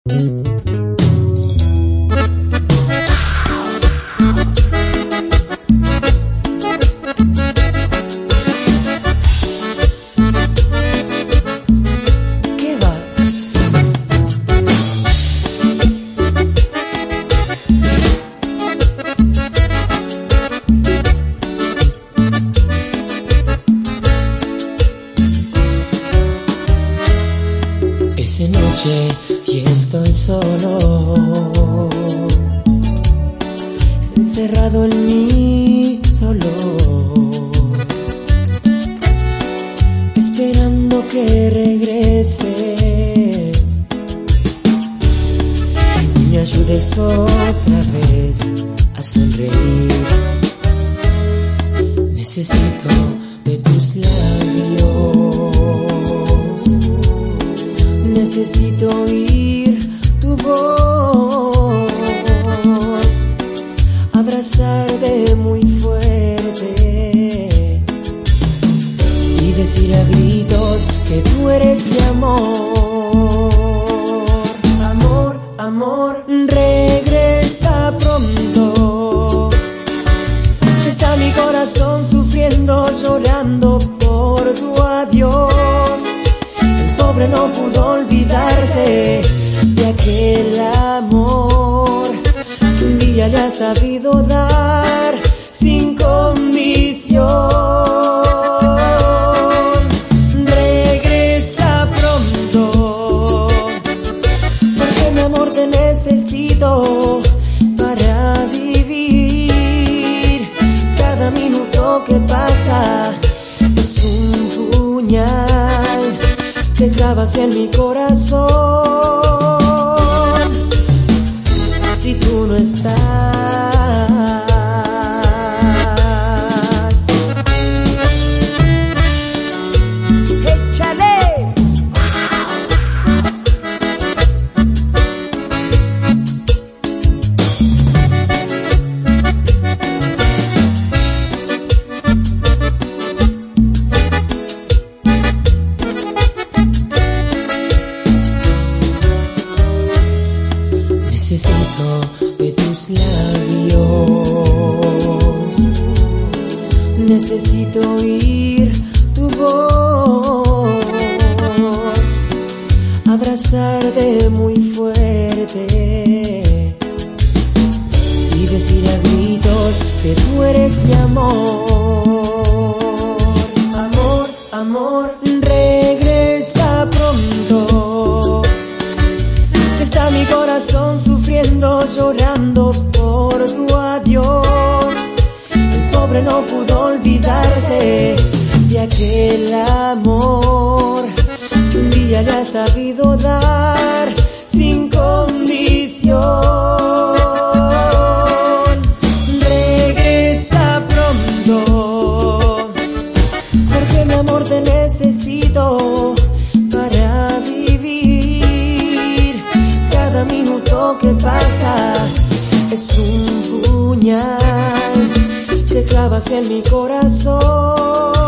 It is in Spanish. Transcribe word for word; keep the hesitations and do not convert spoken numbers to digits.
Es de noche y estoy solo, encerrado en mi dolor, esperando que regreses y me ayudes otra vez a sonreír. Necesito de tus labios, necesito oír tu voz, abrazarte muy fuerte y decir a gritos que tú eres mi amor. Amor, amor, regresa pronto. Está mi corazón sufriendo, llorando por tu adiós. El pobre no pudo olvidarse de aquel amor que un día le ha sabido dar sin condición. Regresa pronto, porque mi amor te necesito para vivir. Cada minuto que pasa es un puñal que clavas en mi corazón. Si tú no estás, échale. Necesito de tus labios, necesito oír tu voz, abrazarte muy fuerte y decir a gritos que tú eres mi amor. Amor, amor, regresa pronto. Está mi corazón sufriendo, llorando por tu adiós. El pobre no pudo olvidarse de aquel amor que un día le ha sabido dar sin condición. Regresa pronto, porque mi amor te necesito para vivir. Cada minuto que pasa es un puñal que clavas en mi corazón.